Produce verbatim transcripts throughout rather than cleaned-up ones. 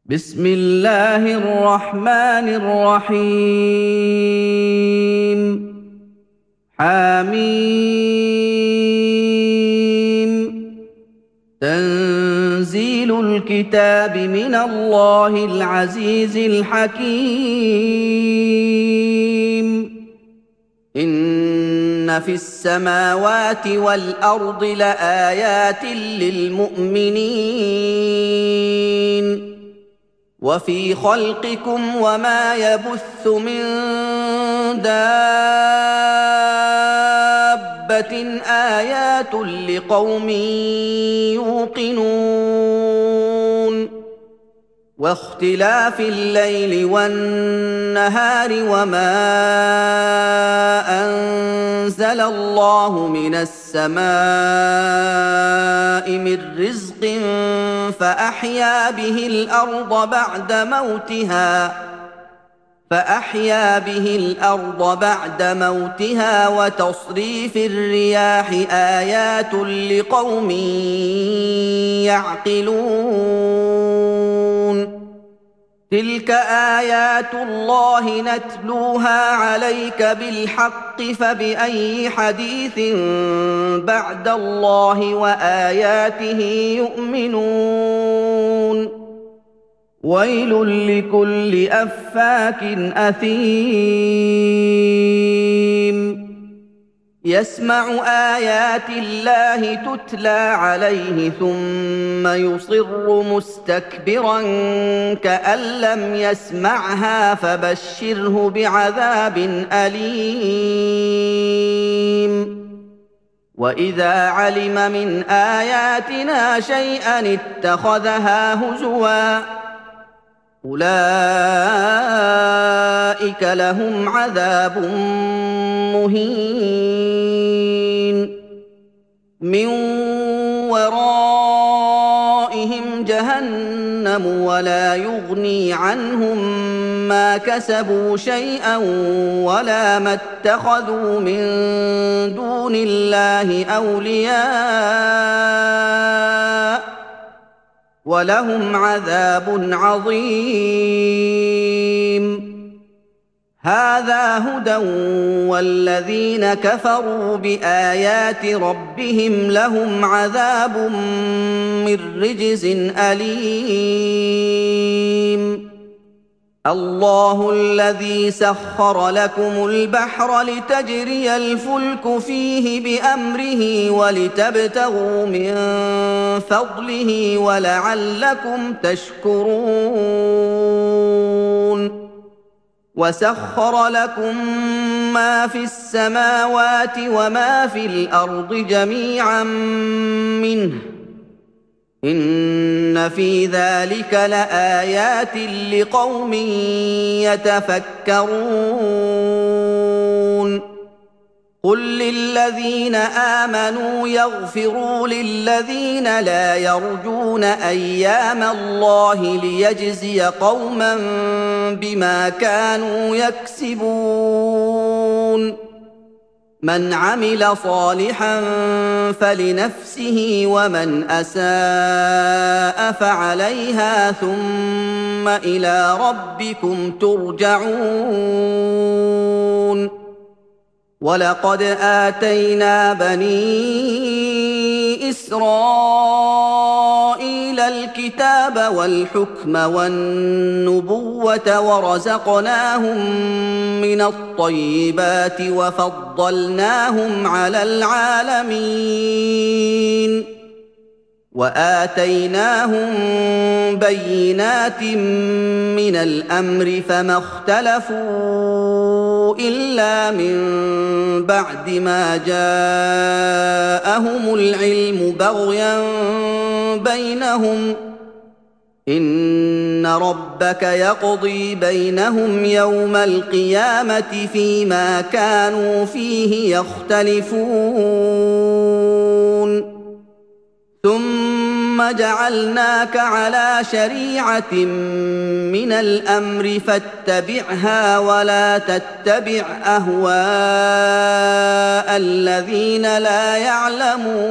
بسم الله الرحمن الرحيم. حميم. تنزيل الكتاب من الله العزيز الحكيم. إن في السماوات والأرض لآيات للمؤمنين وفي خلقكم وما يبث من دابة آيات لقوم يوقنون. واختلاف الليل والنهار وما أنزل الله من السماء من رزق فأحيا به الأرض بعد موتها فأحيا به الأرض بعد موتها وتصريف الرياح آيات لقوم يعقلون. تلك آيات الله نتلوها عليك بالحق فبأي حديث بعد الله وآياته يؤمنون. ويل لكل أفاك أثيم يسمع آيات الله تتلى عليه ثم يصر مستكبرا كأن لم يسمعها فبشره بعذاب أليم. وإذا علم من آياتنا شيئا اتخذها هزوا أولئك لهم عذاب مهين. من ورائهم جهنم ولا يغني عنهم ما كسبوا شيئا ولا ما اتخذوا من دون الله أولياء ولهم عذاب عظيم. هذا هدى والذين كفروا بآيات ربهم لهم عذاب من رجز أليم. الله الذي سخر لكم البحر لتجري الفلك فيه بأمره ولتبتغوا من فضله ولعلكم تشكرون. وسخر لكم ما في السماوات وما في الأرض جميعا منه إن في ذلك لآيات لقوم يتفكرون. قل للذين آمنوا يغفروا للذين لا يرجون أيام الله ليجزي قوما بما كانوا يكسبون. من عمل صالحا فلنفسه ومن أساء فعليها ثم إلى ربكم ترجعون. ولقد آتينا بني إسرائيل الكتاب والحكم والنبوة ورزقناهم من الطيبات وفضلناهم على العالمين وآتيناهم بينات من الأمر فما اختلفوا إلا من بعد ما جاءهم العلم بغيا بينهم إن ربك يقضي بينهم يوم القيامة فيما كانوا فيه يختلفون. ثم جعلناك على شريعة من الأمر فاتبعها ولا تتبع أهواء الذين لا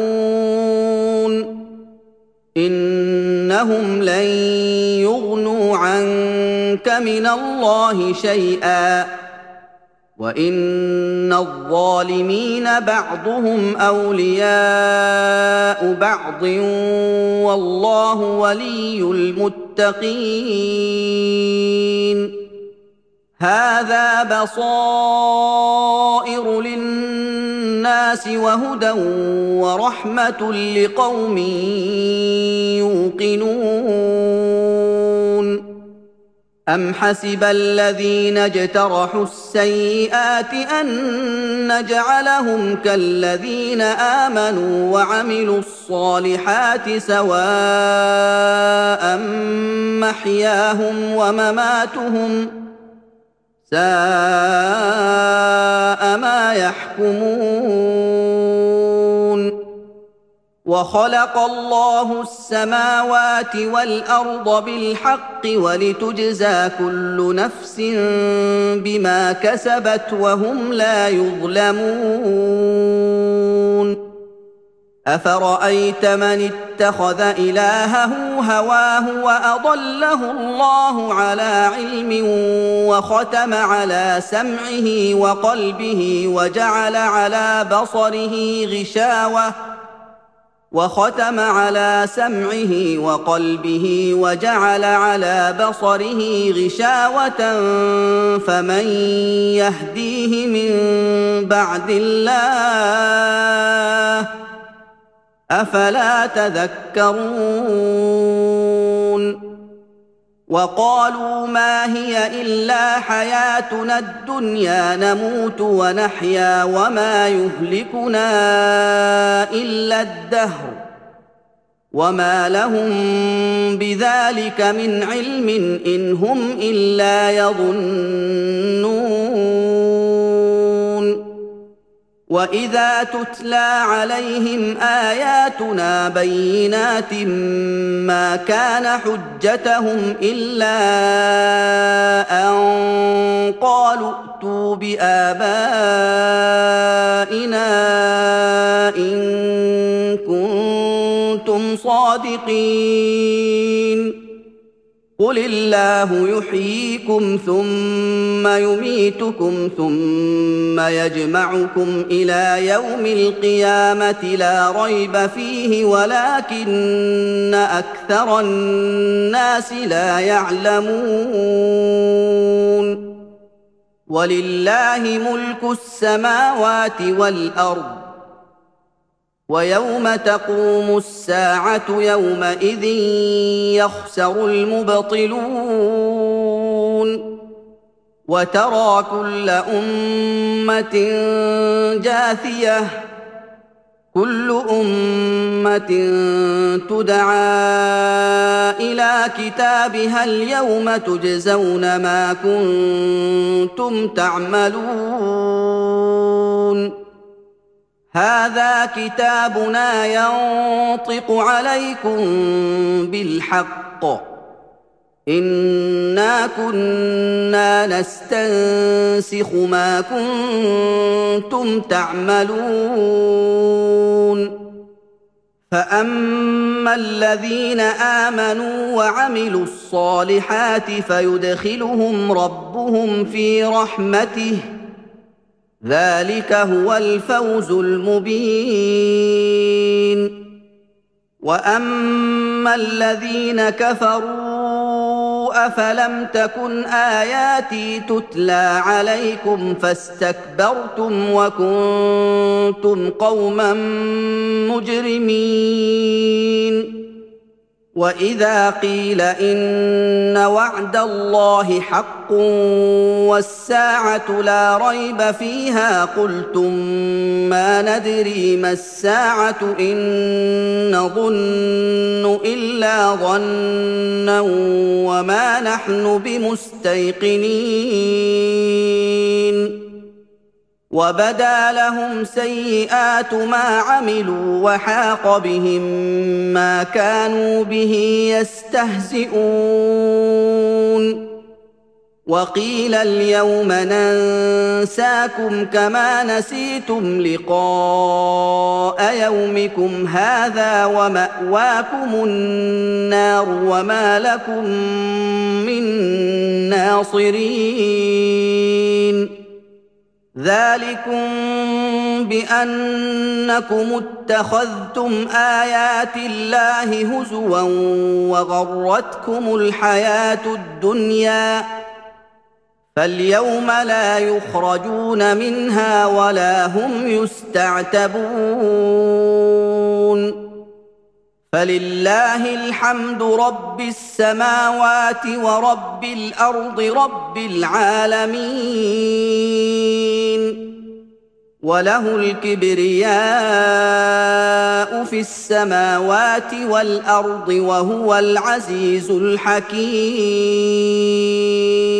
يعلمون إنهم لن يغنوا عنك من الله شيئا وإن الظالمين بعضهم أولياء بعض والله ولي المتقين هذا بصائر للناس وهدى ورحمة لقوم يوقنون أم حسب الذين اجترحوا السيئات أن نجعلهم كالذين آمنوا وعملوا الصالحات سواء محياهم ومماتهم ساء ما يحكمون وخلق الله السماوات والأرض بالحق ولتجزى كل نفس بما كسبت وهم لا يظلمون أفرأيت من اتخذ إلهه هواه وأضله الله على علم وختم على سمعه وقلبه وجعل على بصره غشاوة وختم على سمعه وقلبه وجعل على بصره غشاوة فمن يهديه من بعد الله أفلا تذكرون وقالوا ما هي إلا حياتنا الدنيا نموت ونحيا وما يهلكنا إلا الدهر وما لهم بذلك من علم إن هم إلا يظنون وإذا تتلى عليهم آياتنا بينات ما كان حجتهم إلا أن قالوا ائتوا بآبائنا إن كنتم صادقين قل الله يحييكم ثم يميتكم ثم يجمعكم إلى يوم القيامة لا ريب فيه ولكن أكثر الناس لا يعلمون ولله ملك السماوات والأرض ويوم تقوم الساعة يومئذ يخسر المبطلون وترى كل أمة جاثية كل أمة تدعى إلى كتابها اليوم تجزون ما كنتم تعملون هذا كتابنا ينطق عليكم بالحق إنا كنا نستنسخ ما كنتم تعملون فأما الذين آمنوا وعملوا الصالحات فيدخلهم ربهم في رحمته ذلك هو الفوز المبين وأما الذين كفروا أفلم تكن آياتي تتلى عليكم فاستكبرتم وكنتم قوما مجرمين وإذا قيل إن وعد الله حق والساعة لا ريب فيها قلتم ما ندري ما الساعة إن نظن إلا ظنا وما نحن بمستيقنين وبدا لهم سيئات ما عملوا وحاق بهم ما كانوا به يستهزئون وقيل اليوم ننساكم كما نسيتم لقاء يومكم هذا ومأواكم النار وما لكم من ناصرين ذلكم بأنكم اتخذتم آيات الله هزوا وغرتكم الحياة الدنيا فاليوم لا يخرجون منها ولا هم يستعتبون فلله الحمد رب السماوات ورب الأرض رب العالمين وله الكبرياء في السماوات والأرض وهو العزيز الحكيم